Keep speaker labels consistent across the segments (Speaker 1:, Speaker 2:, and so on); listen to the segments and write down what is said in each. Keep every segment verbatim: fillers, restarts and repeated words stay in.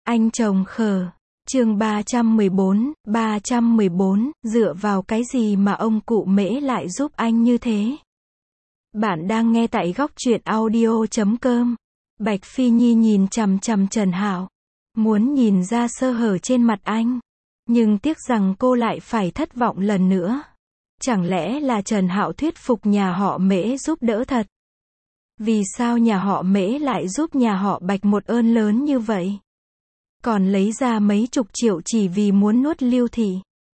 Speaker 1: Anh chồng khờ. Chương ba trăm mười bốn, ba trăm mười bốn, dựa vào cái gì mà ông cụ Mễ lại giúp anh như thế? Bạn đang nghe tại góc truyện audio chấm com. Bạch Phi Nhi nhìn chằm chằm Trần Hạo, muốn nhìn ra sơ hở trên mặt anh, nhưng tiếc rằng cô lại phải thất vọng lần nữa. Chẳng lẽ là Trần Hạo thuyết phục nhà họ Mễ giúp đỡ thật? Vì sao nhà họ Mễ lại giúp nhà họ Bạch một ơn lớn như vậy? Còn lấy ra mấy chục triệu chỉ vì muốn nuốt Lưu Thị.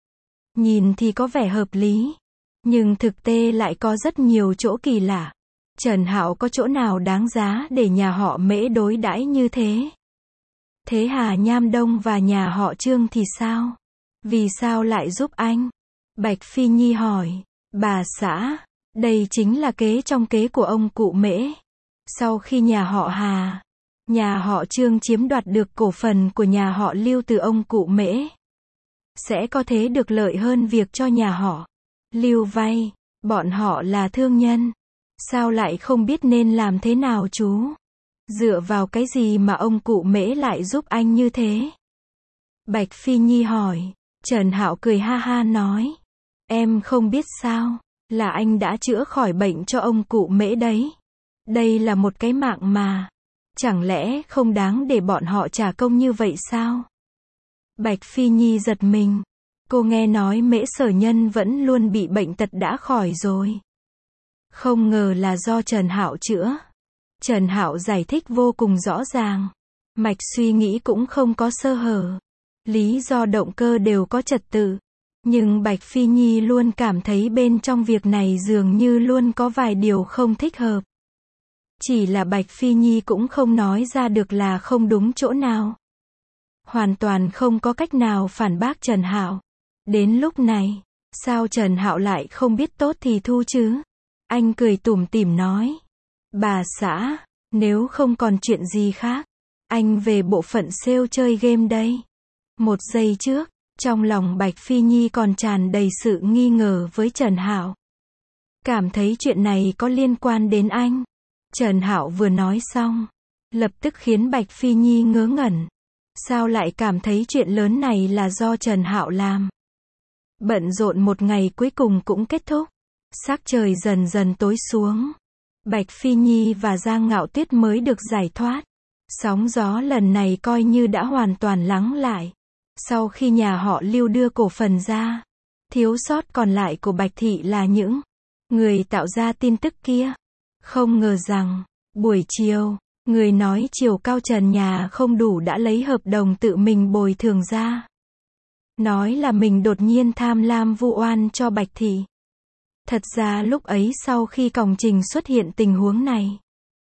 Speaker 1: Nhìn thì có vẻ hợp lý, nhưng thực tế lại có rất nhiều chỗ kỳ lạ. Trần Hạo có chỗ nào đáng giá để nhà họ Mễ đối đãi như thế? Thế Hà Nham Đông và nhà họ Trương thì sao? Vì sao lại giúp anh? Bạch Phi Nhi hỏi. Bà xã, đây chính là kế trong kế của ông cụ Mễ. Sau khi nhà họ Hà, nhà họ Trương chiếm đoạt được cổ phần của nhà họ Lưu từ ông cụ Mễ, sẽ có thế được lợi hơn việc cho nhà họ Lưu vay. Bọn họ là thương nhân, sao lại không biết nên làm thế nào chú? Dựa vào cái gì mà ông cụ Mễ lại giúp anh như thế? Bạch Phi Nhi hỏi. Trần Hạo cười ha ha nói. Em không biết sao, là anh đã chữa khỏi bệnh cho ông cụ Mễ đấy. Đây là một cái mạng mà. Chẳng lẽ không đáng để bọn họ trả công như vậy sao? Bạch Phi Nhi giật mình. Cô nghe nói Mễ Sở Nhân vẫn luôn bị bệnh tật đã khỏi rồi. Không ngờ là do Trần Hạo chữa. Trần Hạo giải thích vô cùng rõ ràng. Mạch suy nghĩ cũng không có sơ hở. Lý do động cơ đều có trật tự. Nhưng Bạch Phi Nhi luôn cảm thấy bên trong việc này dường như luôn có vài điều không thích hợp. Chỉ là Bạch Phi Nhi cũng không nói ra được là không đúng chỗ nào. Hoàn toàn không có cách nào phản bác Trần Hạo. Đến lúc này, sao Trần Hạo lại không biết tốt thì thu chứ? Anh cười tủm tỉm nói. Bà xã, nếu không còn chuyện gì khác, anh về bộ phận sale chơi game đây. Một giây trước, trong lòng Bạch Phi Nhi còn tràn đầy sự nghi ngờ với Trần Hạo. Cảm thấy chuyện này có liên quan đến anh. Trần Hạo vừa nói xong, lập tức khiến Bạch Phi Nhi ngớ ngẩn. Sao lại cảm thấy chuyện lớn này là do Trần Hạo làm? Bận rộn một ngày cuối cùng cũng kết thúc. Sắc trời dần dần tối xuống. Bạch Phi Nhi và Giang Ngạo Tuyết mới được giải thoát. Sóng gió lần này coi như đã hoàn toàn lắng lại. Sau khi nhà họ Lưu đưa cổ phần ra, thiếu sót còn lại của Bạch Thị là những người tạo ra tin tức kia. Không ngờ rằng, buổi chiều, người nói chiều cao trần nhà không đủ đã lấy hợp đồng tự mình bồi thường ra. Nói là mình đột nhiên tham lam vu oan cho Bạch Thị. Thật ra lúc ấy sau khi Còng Trình xuất hiện tình huống này,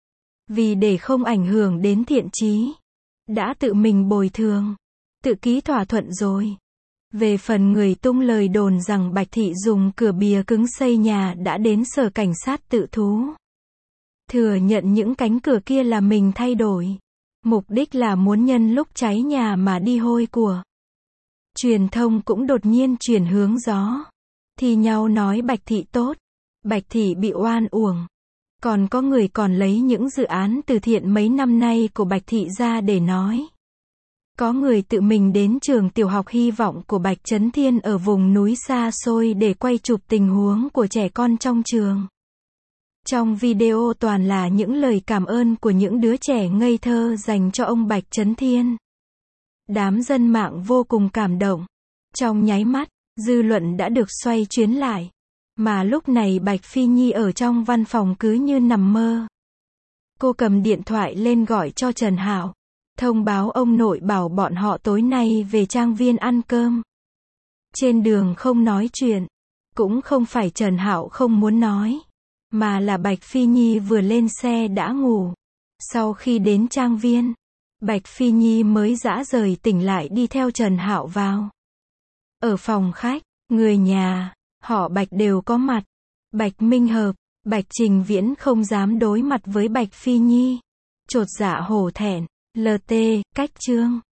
Speaker 1: vì để không ảnh hưởng đến thiện chí, đã tự mình bồi thường, tự ký thỏa thuận rồi. Về phần người tung lời đồn rằng Bạch Thị dùng cửa bìa cứng xây nhà đã đến sở cảnh sát tự thú. Thừa nhận những cánh cửa kia là mình thay đổi. Mục đích là muốn nhân lúc cháy nhà mà đi hôi của. Truyền thông cũng đột nhiên chuyển hướng gió. Thì nhau nói Bạch Thị tốt. Bạch Thị bị oan uổng. Còn có người còn lấy những dự án từ thiện mấy năm nay của Bạch Thị ra để nói. Có người tự mình đến trường tiểu học Hy Vọng của Bạch Trấn Thiên ở vùng núi xa xôi để quay chụp tình huống của trẻ con trong trường. Trong video toàn là những lời cảm ơn của những đứa trẻ ngây thơ dành cho ông Bạch Trấn Thiên. Đám dân mạng vô cùng cảm động. Trong nháy mắt, dư luận đã được xoay chuyến lại. Mà lúc này Bạch Phi Nhi ở trong văn phòng cứ như nằm mơ. Cô cầm điện thoại lên gọi cho Trần Hạo. Thông báo ông nội bảo bọn họ tối nay về Trang Viên ăn cơm. Trên đường không nói chuyện. Cũng không phải Trần Hạo không muốn nói. Mà là Bạch Phi Nhi vừa lên xe đã ngủ. Sau khi đến Trang Viên, Bạch Phi Nhi mới dã rời tỉnh lại đi theo Trần Hạo vào. Ở phòng khách, người nhà, họ Bạch đều có mặt. Bạch Minh Hợp, Bạch Trình Viễn không dám đối mặt với Bạch Phi Nhi. Chột dạ hổ thẹn, lờ tê, cách Trương.